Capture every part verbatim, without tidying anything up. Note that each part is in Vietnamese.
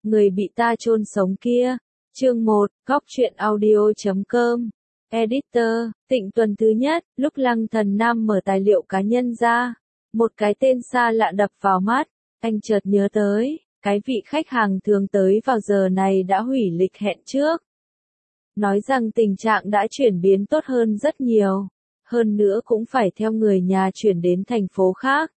người bị ta chôn sống kia. Chương một, góc truyện audio chấm com. Editor, Tịnh tuần thứ nhất, lúc Lăng Thần Nam mở tài liệu cá nhân ra, một cái tên xa lạ đập vào mắt, anh chợt nhớ tới, cái vị khách hàng thường tới vào giờ này đã hủy lịch hẹn trước. Nói rằng tình trạng đã chuyển biến tốt hơn rất nhiều, hơn nữa cũng phải theo người nhà chuyển đến thành phố khác.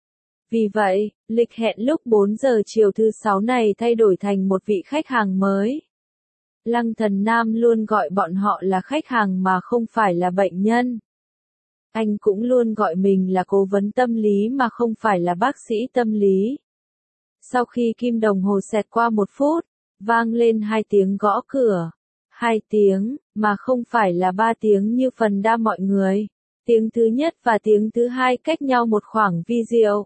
Vì vậy, lịch hẹn lúc bốn giờ chiều thứ sáu này thay đổi thành một vị khách hàng mới. Lăng Thần Nam luôn gọi bọn họ là khách hàng mà không phải là bệnh nhân. Anh cũng luôn gọi mình là cố vấn tâm lý mà không phải là bác sĩ tâm lý. Sau khi kim đồng hồ xẹt qua một phút, vang lên hai tiếng gõ cửa. Hai tiếng, mà không phải là ba tiếng như phần đa mọi người. Tiếng thứ nhất và tiếng thứ hai cách nhau một khoảng vi diệu.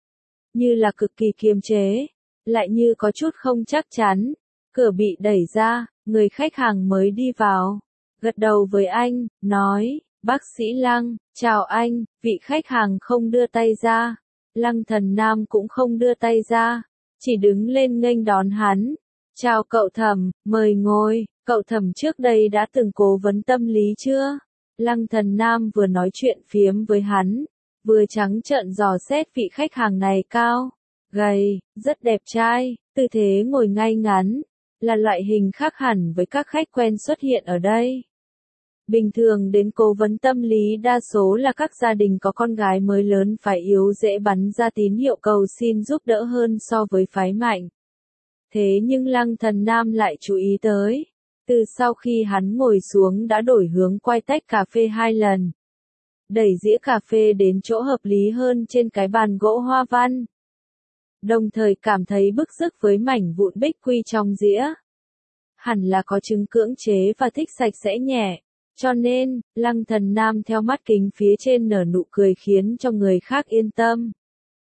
Như là cực kỳ kiềm chế, lại như có chút không chắc chắn. Cửa bị đẩy ra, người khách hàng mới đi vào. Gật đầu với anh, nói, bác sĩ Lăng, chào anh, vị khách hàng không đưa tay ra. Lăng Thần Nam cũng không đưa tay ra, chỉ đứng lên nghênh đón hắn. Chào cậu Thẩm, mời ngồi, cậu Thẩm trước đây đã từng cố vấn tâm lý chưa? Lăng Thần Nam vừa nói chuyện phiếm với hắn, vừa trắng trợn dò xét vị khách hàng này cao, gầy, rất đẹp trai, tư thế ngồi ngay ngắn, là loại hình khác hẳn với các khách quen xuất hiện ở đây. Bình thường đến cố vấn tâm lý đa số là các gia đình có con gái mới lớn phải yếu dễ bắn ra tín hiệu cầu xin giúp đỡ hơn so với phái mạnh. Thế nhưng Lăng Thần Nam lại chú ý tới, từ sau khi hắn ngồi xuống đã đổi hướng quay tách cà phê hai lần. Đẩy dĩa cà phê đến chỗ hợp lý hơn trên cái bàn gỗ hoa văn. Đồng thời cảm thấy bức rứt với mảnh vụn bích quy trong dĩa. Hẳn là có chứng cưỡng chế và thích sạch sẽ nhẹ. Cho nên, Lăng Thần Nam theo mắt kính phía trên nở nụ cười khiến cho người khác yên tâm.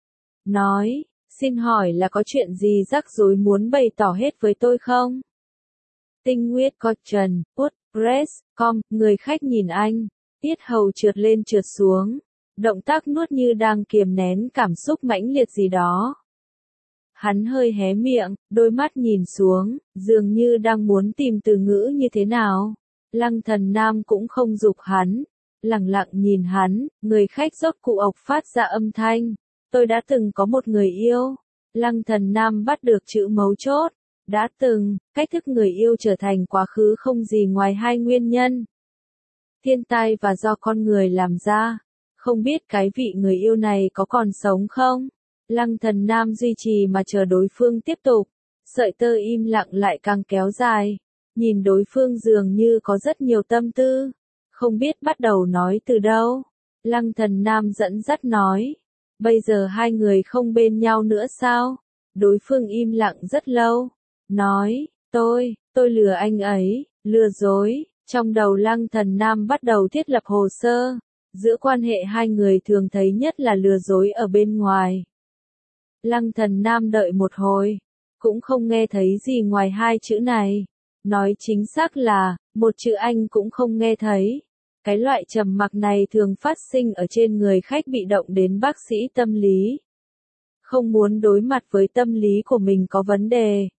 Nói, xin hỏi là có chuyện gì rắc rối muốn bày tỏ hết với tôi không? Tinh Nguyệt Cotton, WordPress chấm com, người khách nhìn anh, tiết hầu trượt lên trượt xuống, động tác nuốt như đang kiềm nén cảm xúc mãnh liệt gì đó. Hắn hơi hé miệng, đôi mắt nhìn xuống, dường như đang muốn tìm từ ngữ như thế nào. Lăng Thần Nam cũng không giục hắn, lặng lặng nhìn hắn, người khách rốt cụ ộc phát ra âm thanh. Tôi đã từng có một người yêu. Lăng Thần Nam bắt được chữ mấu chốt. Đã từng, cách thức người yêu trở thành quá khứ không gì ngoài hai nguyên nhân. Thiên tai và do con người làm ra. Không biết cái vị người yêu này có còn sống không? Lăng Thần Nam duy trì mà chờ đối phương tiếp tục. Sợi tơ im lặng lại càng kéo dài. Nhìn đối phương dường như có rất nhiều tâm tư. Không biết bắt đầu nói từ đâu. Lăng Thần Nam dẫn dắt nói. Bây giờ hai người không bên nhau nữa sao? Đối phương im lặng rất lâu. Nói, tôi, tôi lừa anh ấy, lừa dối. Trong đầu Lăng Thần Nam bắt đầu thiết lập hồ sơ. Giữa quan hệ hai người thường thấy nhất là lừa dối ở bên ngoài. Lăng Thần Nam đợi một hồi. Cũng không nghe thấy gì ngoài hai chữ này. Nói chính xác là, một chữ anh cũng không nghe thấy. Cái loại trầm mặc này thường phát sinh ở trên người khách bị động đến bác sĩ tâm lý. Không muốn đối mặt với tâm lý của mình có vấn đề.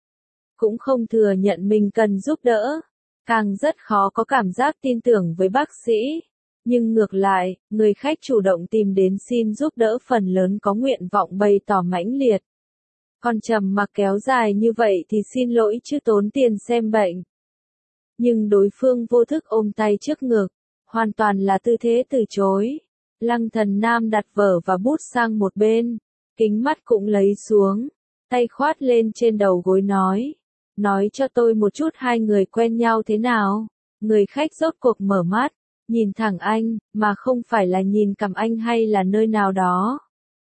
Cũng không thừa nhận mình cần giúp đỡ. Càng rất khó có cảm giác tin tưởng với bác sĩ. Nhưng ngược lại, người khách chủ động tìm đến xin giúp đỡ phần lớn có nguyện vọng bày tỏ mãnh liệt. Còn trầm mặc kéo dài như vậy thì xin lỗi chứ tốn tiền xem bệnh. Nhưng đối phương vô thức ôm tay trước ngực, hoàn toàn là tư thế từ chối. Lăng Thần Nam đặt vở và bút sang một bên, kính mắt cũng lấy xuống, tay khoát lên trên đầu gối nói. Nói cho tôi một chút hai người quen nhau thế nào. Người khách rốt cuộc mở mắt, nhìn thẳng anh, mà không phải là nhìn cằm anh hay là nơi nào đó.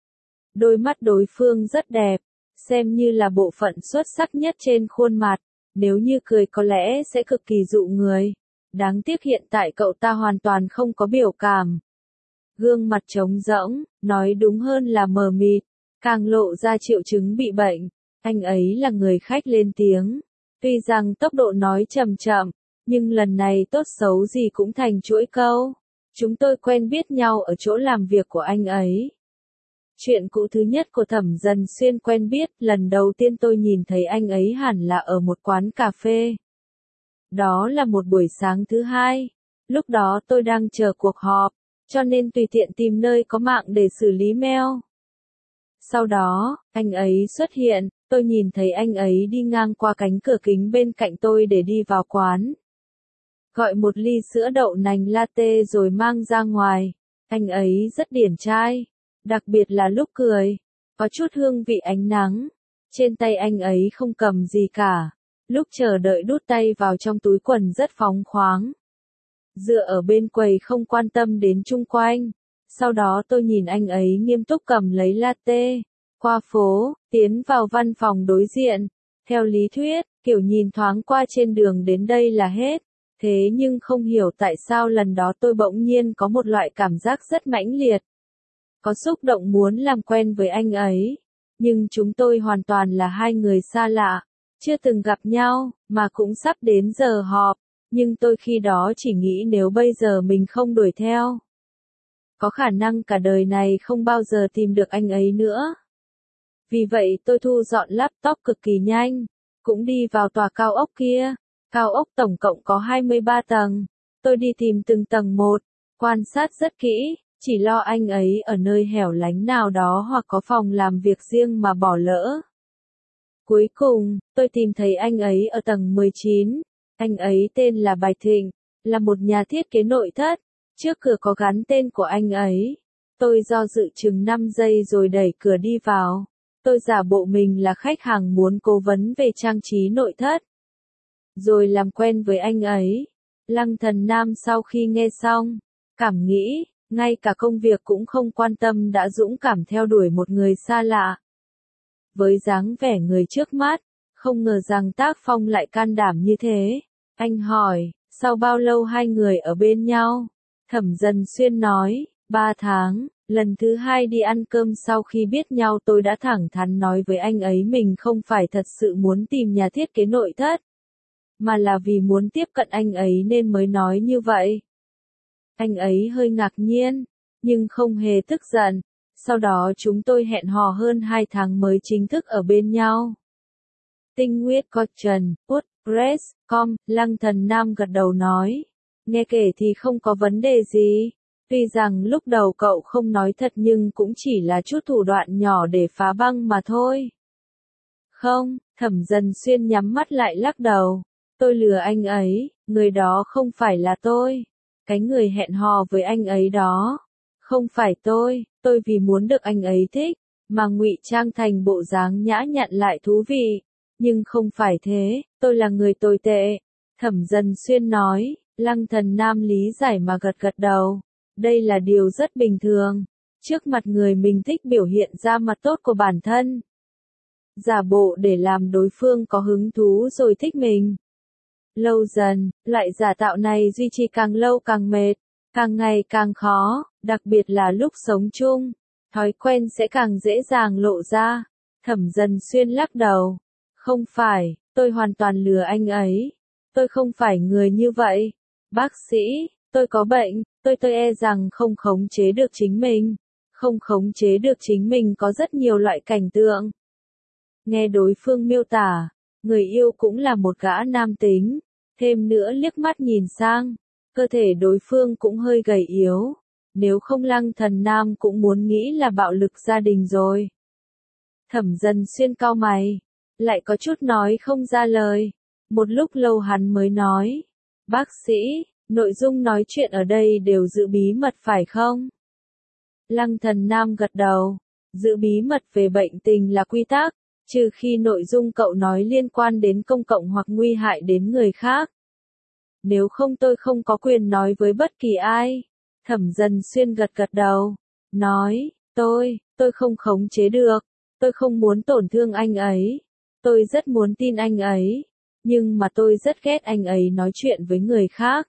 Đôi mắt đối phương rất đẹp. Xem như là bộ phận xuất sắc nhất trên khuôn mặt, nếu như cười có lẽ sẽ cực kỳ dụ người. Đáng tiếc hiện tại cậu ta hoàn toàn không có biểu cảm. Gương mặt trống rỗng, nói đúng hơn là mờ mịt, càng lộ ra triệu chứng bị bệnh. Anh ấy là người khách lên tiếng. Tuy rằng tốc độ nói chậm chậm, nhưng lần này tốt xấu gì cũng thành chuỗi câu. Chúng tôi quen biết nhau ở chỗ làm việc của anh ấy. Chuyện cũ thứ nhất của Thẩm Dần Xuyên quen biết, lần đầu tiên tôi nhìn thấy anh ấy hẳn là ở một quán cà phê. Đó là một buổi sáng thứ hai. Lúc đó tôi đang chờ cuộc họp, cho nên tùy tiện tìm nơi có mạng để xử lý mail. Sau đó, anh ấy xuất hiện, tôi nhìn thấy anh ấy đi ngang qua cánh cửa kính bên cạnh tôi để đi vào quán. Gọi một ly sữa đậu nành latte rồi mang ra ngoài. Anh ấy rất điển trai, đặc biệt là lúc cười, có chút hương vị ánh nắng. Trên tay anh ấy không cầm gì cả, lúc chờ đợi đút tay vào trong túi quần rất phóng khoáng. Dựa ở bên quầy không quan tâm đến chung quanh. Sau đó tôi nhìn anh ấy nghiêm túc cầm lấy latte, qua phố, tiến vào văn phòng đối diện. Theo lý thuyết, kiểu nhìn thoáng qua trên đường đến đây là hết. Thế nhưng không hiểu tại sao lần đó tôi bỗng nhiên có một loại cảm giác rất mãnh liệt. Có xúc động muốn làm quen với anh ấy. Nhưng chúng tôi hoàn toàn là hai người xa lạ, chưa từng gặp nhau, mà cũng sắp đến giờ họp. Nhưng tôi khi đó chỉ nghĩ nếu bây giờ mình không đuổi theo, có khả năng cả đời này không bao giờ tìm được anh ấy nữa. Vì vậy tôi thu dọn laptop cực kỳ nhanh, cũng đi vào tòa cao ốc kia. Cao ốc tổng cộng có hai mươi ba tầng. Tôi đi tìm từng tầng một, quan sát rất kỹ, chỉ lo anh ấy ở nơi hẻo lánh nào đó hoặc có phòng làm việc riêng mà bỏ lỡ. Cuối cùng, tôi tìm thấy anh ấy ở tầng mười chín. Anh ấy tên là Bạch Thịnh, là một nhà thiết kế nội thất. Trước cửa có gắn tên của anh ấy. Tôi do dự chừng năm giây rồi đẩy cửa đi vào. Tôi giả bộ mình là khách hàng muốn cố vấn về trang trí nội thất, rồi làm quen với anh ấy. Lăng Thần Nam sau khi nghe xong, cảm nghĩ, ngay cả công việc cũng không quan tâm đã dũng cảm theo đuổi một người xa lạ. Với dáng vẻ người trước mắt, không ngờ rằng tác phong lại can đảm như thế. Anh hỏi, sau bao lâu hai người ở bên nhau? Thẩm Dần Xuyên nói, ba tháng. Lần thứ hai đi ăn cơm sau khi biết nhau tôi đã thẳng thắn nói với anh ấy mình không phải thật sự muốn tìm nhà thiết kế nội thất, mà là vì muốn tiếp cận anh ấy nên mới nói như vậy. Anh ấy hơi ngạc nhiên, nhưng không hề tức giận. Sau đó chúng tôi hẹn hò hơn hai tháng mới chính thức ở bên nhau. Tinh Nguyệt Cotton, WordPress chấm com, Lăng Thần Nam gật đầu nói. Nghe kể thì không có vấn đề gì. Tuy rằng lúc đầu cậu không nói thật nhưng cũng chỉ là chút thủ đoạn nhỏ để phá băng mà thôi. Không, Thẩm Dần Xuyên nhắm mắt lại lắc đầu. Tôi lừa anh ấy, người đó không phải là tôi. Cái người hẹn hò với anh ấy đó, không phải tôi. Tôi vì muốn được anh ấy thích, mà ngụy trang thành bộ dáng nhã nhặn lại thú vị. Nhưng không phải thế, tôi là người tồi tệ. Thẩm Dần Xuyên nói, Lăng Thần Nam lý giải mà gật gật đầu. Đây là điều rất bình thường. Trước mặt người mình thích biểu hiện ra mặt tốt của bản thân. Giả bộ để làm đối phương có hứng thú rồi thích mình. Lâu dần, loại giả tạo này duy trì càng lâu càng mệt, càng ngày càng khó, đặc biệt là lúc sống chung. Thói quen sẽ càng dễ dàng lộ ra. Thẩm Dần Xuyên lắc đầu. Không phải, tôi hoàn toàn lừa anh ấy. Tôi không phải người như vậy. Bác sĩ, tôi có bệnh, tôi tôi e rằng không khống chế được chính mình. Không khống chế được chính mình có rất nhiều loại cảnh tượng. Nghe đối phương miêu tả, người yêu cũng là một gã nam tính. Thêm nữa liếc mắt nhìn sang, cơ thể đối phương cũng hơi gầy yếu. Nếu không Lăng Thần Nam cũng muốn nghĩ là bạo lực gia đình rồi. Thẩm Dần Xuyên cau mày, lại có chút nói không ra lời. Một lúc lâu hắn mới nói, bác sĩ, nội dung nói chuyện ở đây đều giữ bí mật phải không? Lăng Thần Nam gật đầu, giữ bí mật về bệnh tình là quy tắc, trừ khi nội dung cậu nói liên quan đến công cộng hoặc nguy hại đến người khác. Nếu không tôi không có quyền nói với bất kỳ ai. Thẩm Dần Xuyên gật gật đầu, nói, tôi, tôi không khống chế được, tôi không muốn tổn thương anh ấy, tôi rất muốn tin anh ấy, nhưng mà tôi rất ghét anh ấy nói chuyện với người khác.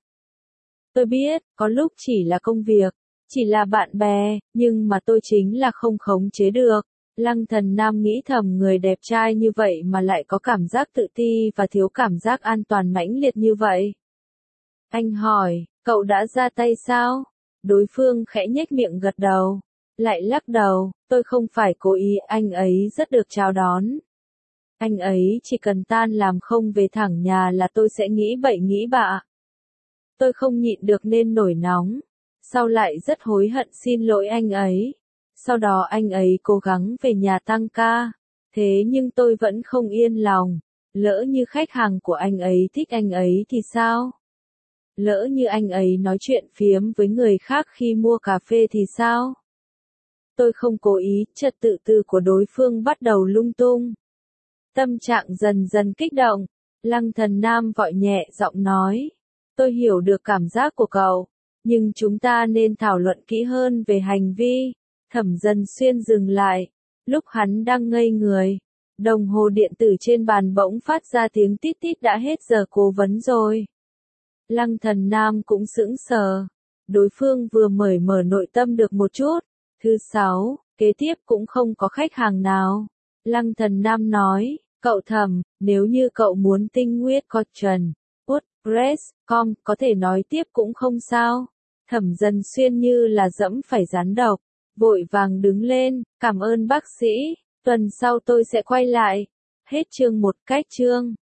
Tôi biết, có lúc chỉ là công việc, chỉ là bạn bè, nhưng mà tôi chính là không khống chế được. Lăng Thần Nam nghĩ thầm người đẹp trai như vậy mà lại có cảm giác tự ti và thiếu cảm giác an toàn mãnh liệt như vậy. Anh hỏi, cậu đã ra tay sao? Đối phương khẽ nhếch miệng gật đầu. Lại lắc đầu, tôi không phải cố ý, anh ấy rất được chào đón. Anh ấy chỉ cần tan làm không về thẳng nhà là tôi sẽ nghĩ bậy nghĩ bạ. Tôi không nhịn được nên nổi nóng. Sau lại rất hối hận xin lỗi anh ấy. Sau đó anh ấy cố gắng về nhà tăng ca. Thế nhưng tôi vẫn không yên lòng. Lỡ như khách hàng của anh ấy thích anh ấy thì sao? Lỡ như anh ấy nói chuyện phiếm với người khác khi mua cà phê thì sao? Tôi không cố ý, trật tự tư của đối phương bắt đầu lung tung. Tâm trạng dần dần kích động. Lăng Thần Nam vội nhẹ giọng nói. Tôi hiểu được cảm giác của cậu. Nhưng chúng ta nên thảo luận kỹ hơn về hành vi. Thẩm Dần Xuyên dừng lại. Lúc hắn đang ngây người. Đồng hồ điện tử trên bàn bỗng phát ra tiếng tít tít, đã hết giờ cố vấn rồi. Lăng Thần Nam cũng sững sờ. Đối phương vừa mởi mở nội tâm được một chút. Thứ sáu, kế tiếp cũng không có khách hàng nào. Lăng Thần Nam nói, cậu Thẩm, nếu như cậu muốn tinh nguyết cotton, WordPress chấm com, có thể nói tiếp cũng không sao. Thẩm Dần Xuyên như là dẫm phải rắn độc, vội vàng đứng lên, cảm ơn bác sĩ, tuần sau tôi sẽ quay lại. Hết chương một. Cách chương